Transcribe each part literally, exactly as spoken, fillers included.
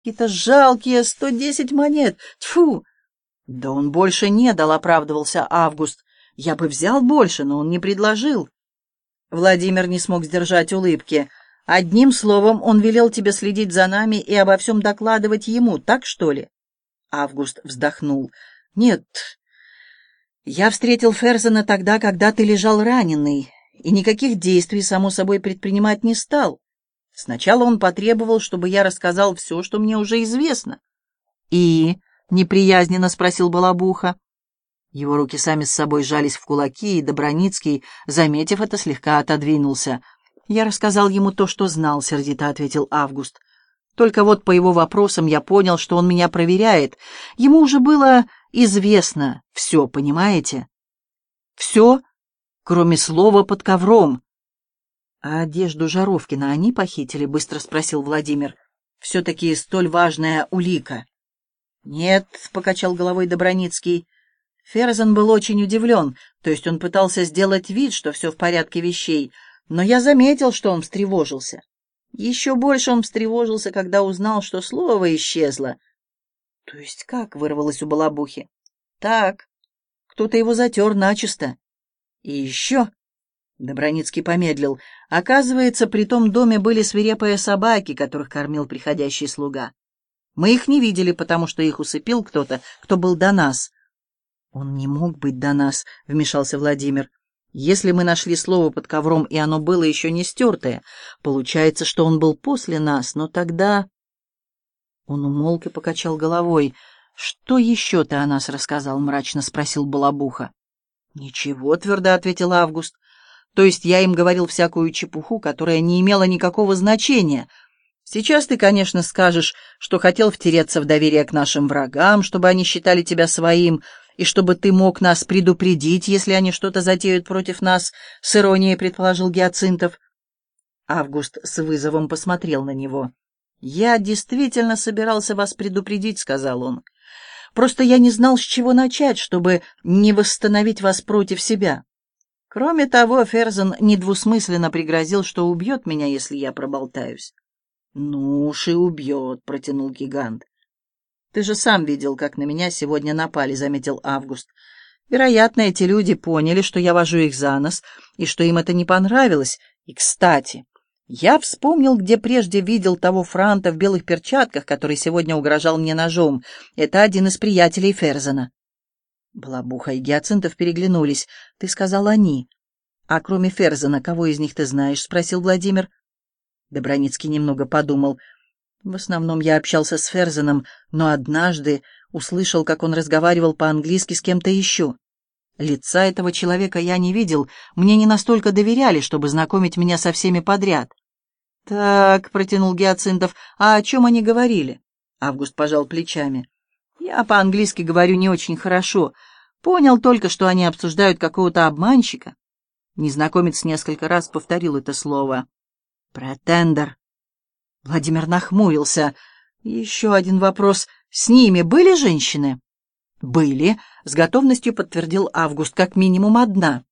Какие-то жалкие сто десять монет. Тьфу! Да он больше не дал, оправдывался Август. Я бы взял больше, но он не предложил. Владимир не смог сдержать улыбки. Одним словом, он велел тебе следить за нами и обо всем докладывать ему, так что ли? Август вздохнул. Нет, я встретил Ферзена тогда, когда ты лежал раненый, и никаких действий, само собой, предпринимать не стал. Сначала он потребовал, чтобы я рассказал все, что мне уже известно. И... неприязненно спросил Балабуха. Его руки сами с собой сжались в кулаки, и Доброницкий, заметив это, слегка отодвинулся. «Я рассказал ему то, что знал», — сердито ответил Август. «Только вот по его вопросам я понял, что он меня проверяет. Ему уже было известно все, понимаете? Все, кроме слова «под ковром». «А одежду Жаровкина они похитили?» — быстро спросил Владимир. «Все-таки столь важная улика». «Нет», — покачал головой Доброницкий. Ферзен был очень удивлен, то есть он пытался сделать вид, что все в порядке вещей, но я заметил, что он встревожился. Еще больше он встревожился, когда узнал, что слово исчезло. «То есть как?» — вырвалось у Балабухи. «Так, кто-то его затер начисто. И еще...» — Доброницкий помедлил. «Оказывается, при том доме были свирепые собаки, которых кормил приходящий слуга. Мы их не видели, потому что их усыпил кто-то, кто был до нас». «Он не мог быть до нас», — вмешался Владимир. «Если мы нашли слово под ковром, и оно было еще не стертое, получается, что он был после нас, но тогда...» Он умолк и покачал головой. «Что еще ты о нас рассказал?» — мрачно спросил Балабуха. «Ничего», — твердо ответил Август. «То есть я им говорил всякую чепуху, которая не имела никакого значения. Сейчас ты, конечно, скажешь, что хотел втереться в доверие к нашим врагам, чтобы они считали тебя своим, и чтобы ты мог нас предупредить, если они что-то затеют против нас», — с иронией предположил Гиацинтов. Август с вызовом посмотрел на него. «Я действительно собирался вас предупредить», — сказал он. «Просто я не знал, с чего начать, чтобы не восстановить вас против себя. Кроме того, Ферзен недвусмысленно пригрозил, что убьет меня, если я проболтаюсь». «Ну уж и убьет», — протянул гигант. «Ты же сам видел, как на меня сегодня напали», — заметил Август. «Вероятно, эти люди поняли, что я вожу их за нос, и что им это не понравилось. И, кстати, я вспомнил, где прежде видел того франта в белых перчатках, который сегодня угрожал мне ножом. Это один из приятелей Ферзена». Балабуха и Гиацинтов переглянулись. «Ты сказал «они». «А кроме Ферзена, кого из них ты знаешь?» — спросил Владимир. Доброницкий немного подумал. «В основном я общался с Ферзеном, но однажды услышал, как он разговаривал по-английски с кем-то еще. Лица этого человека я не видел, мне не настолько доверяли, чтобы знакомить меня со всеми подряд». «Так», — протянул Гиацинтов, — «а о чем они говорили?» Август пожал плечами. «Я по-английски говорю не очень хорошо. Понял только, что они обсуждают какого-то обманщика». Незнакомец несколько раз повторил это слово. «Претендер». Владимир нахмурился. «Еще один вопрос. С ними были женщины?» «Были», — с готовностью подтвердил Август, — «как минимум одна».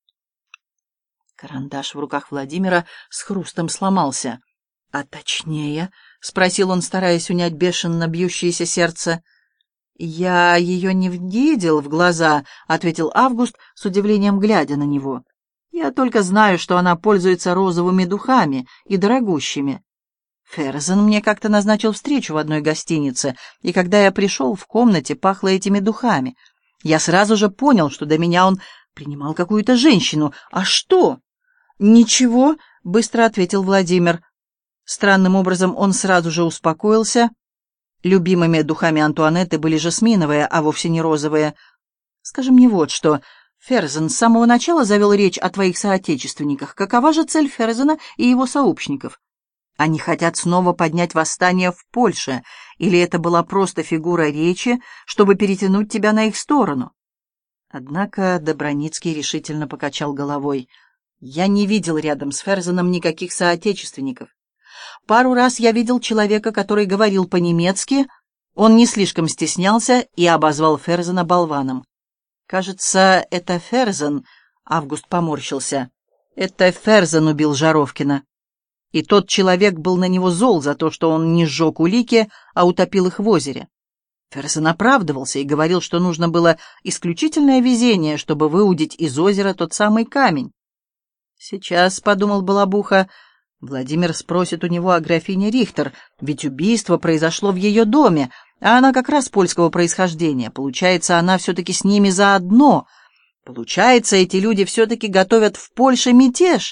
Карандаш в руках Владимира с хрустом сломался. «А точнее?» — спросил он, стараясь унять бешено бьющееся сердце. «Я ее не видел в глаза», — ответил Август, с удивлением глядя на него. «Я только знаю, что она пользуется розовыми духами и дорогущими. Ферзен мне как-то назначил встречу в одной гостинице, и когда я пришел, в комнате пахло этими духами. Я сразу же понял, что до меня он принимал какую-то женщину. А что?» «Ничего», — быстро ответил Владимир. Странным образом он сразу же успокоился. Любимыми духами Антуанетты были жасминовые, а вовсе не розовые. «Скажи мне вот что. Ферзен с самого начала завел речь о твоих соотечественниках. Какова же цель Ферзена и его сообщников? Они хотят снова поднять восстание в Польше, или это была просто фигура речи, чтобы перетянуть тебя на их сторону?» Однако Доброницкий решительно покачал головой. «Я не видел рядом с Ферзеном никаких соотечественников. Пару раз я видел человека, который говорил по-немецки. Он не слишком стеснялся и обозвал Ферзена болваном. Кажется, это Ферзен...» Август поморщился. «Это Ферзен убил Жаровкина». И тот человек был на него зол за то, что он не сжег улики, а утопил их в озере. Ферзен оправдывался и говорил, что нужно было исключительное везение, чтобы выудить из озера тот самый камень. «Сейчас», — подумал Балабуха, — «Владимир спросит у него о графине Рихтер, ведь убийство произошло в ее доме, а она как раз польского происхождения. Получается, она все-таки с ними заодно. Получается, эти люди все-таки готовят в Польше мятеж».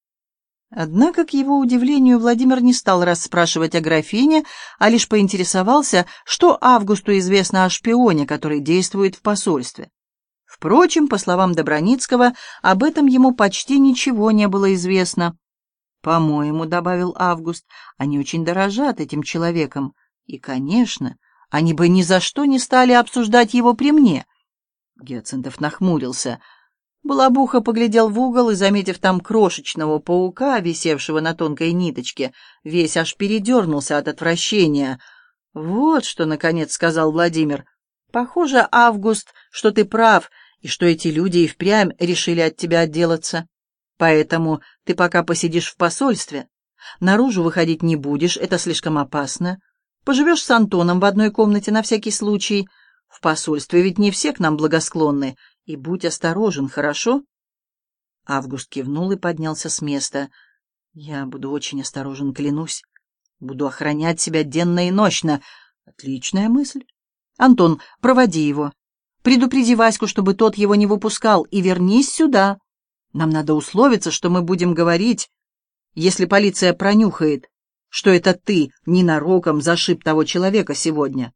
Однако, к его удивлению, Владимир не стал расспрашивать о графине, а лишь поинтересовался, что Августу известно о шпионе, который действует в посольстве. Впрочем, по словам Добраницкого, об этом ему почти ничего не было известно. «По-моему, — добавил Август, — они очень дорожат этим человеком, и, конечно, они бы ни за что не стали обсуждать его при мне». Гиацинтов нахмурился. Балабуха поглядел в угол и, заметив там крошечного паука, висевшего на тонкой ниточке, весь аж передернулся от отвращения. «Вот что, — наконец сказал Владимир, — похоже, Август, что ты прав, и что эти люди и впрямь решили от тебя отделаться. Поэтому ты пока посидишь в посольстве. Наружу выходить не будешь, это слишком опасно. Поживешь с Антоном в одной комнате на всякий случай. В посольстве ведь не все к нам благосклонны. И будь осторожен, хорошо?» Август кивнул и поднялся с места. «Я буду очень осторожен, клянусь. Буду охранять себя денно и нощно. Отличная мысль. Антон, проводи его. Предупреди Ваську, чтобы тот его не выпускал, и вернись сюда. Нам надо условиться, что мы будем говорить, если полиция пронюхает, что это ты ненароком зашиб того человека сегодня».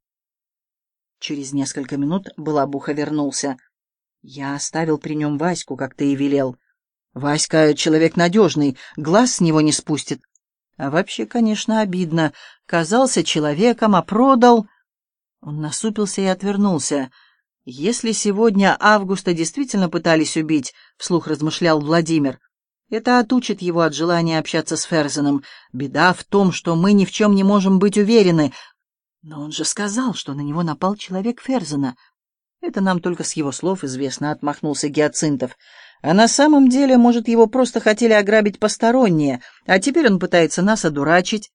Через несколько минут Балабуха вернулся. «Я оставил при нем Ваську, как ты и велел. Васька — человек надежный, глаз с него не спустит. А вообще, конечно, обидно. Казался человеком, а продал...» Он насупился и отвернулся. «Если сегодня Августа действительно пытались убить, — вслух размышлял Владимир, — это отучит его от желания общаться с Ферзеном. Беда в том, что мы ни в чем не можем быть уверены. Но он же сказал, что на него напал человек Ферзена». «Это нам только с его слов известно», — отмахнулся Гиацинтов. «А на самом деле, может, его просто хотели ограбить посторонние, а теперь он пытается нас одурачить.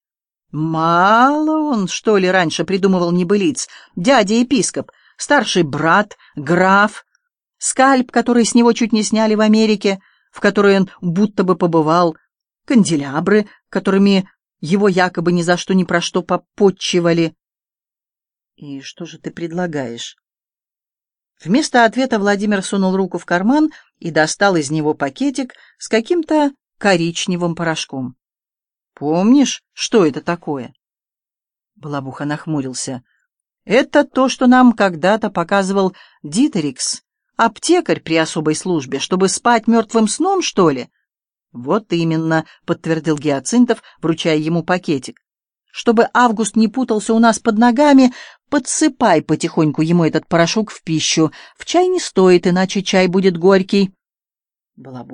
Мало он, что ли, раньше придумывал небылиц? Дядя-епископ, старший брат, граф, скальп, который с него чуть не сняли в Америке, в которой он будто бы побывал, канделябры, которыми его якобы ни за что ни про что попотчевали». «И что же ты предлагаешь?» Вместо ответа Владимир сунул руку в карман и достал из него пакетик с каким-то коричневым порошком. «Помнишь, что это такое?» Балабуха нахмурился. «Это то, что нам когда-то показывал Дитерикс, аптекарь при особой службе, чтобы спать мертвым сном, что ли?» «Вот именно», — подтвердил Гиацинтов, вручая ему пакетик. «Чтобы Август не путался у нас под ногами, подсыпай потихоньку ему этот порошок в пищу. В чай не стоит, иначе чай будет горький». Балабуха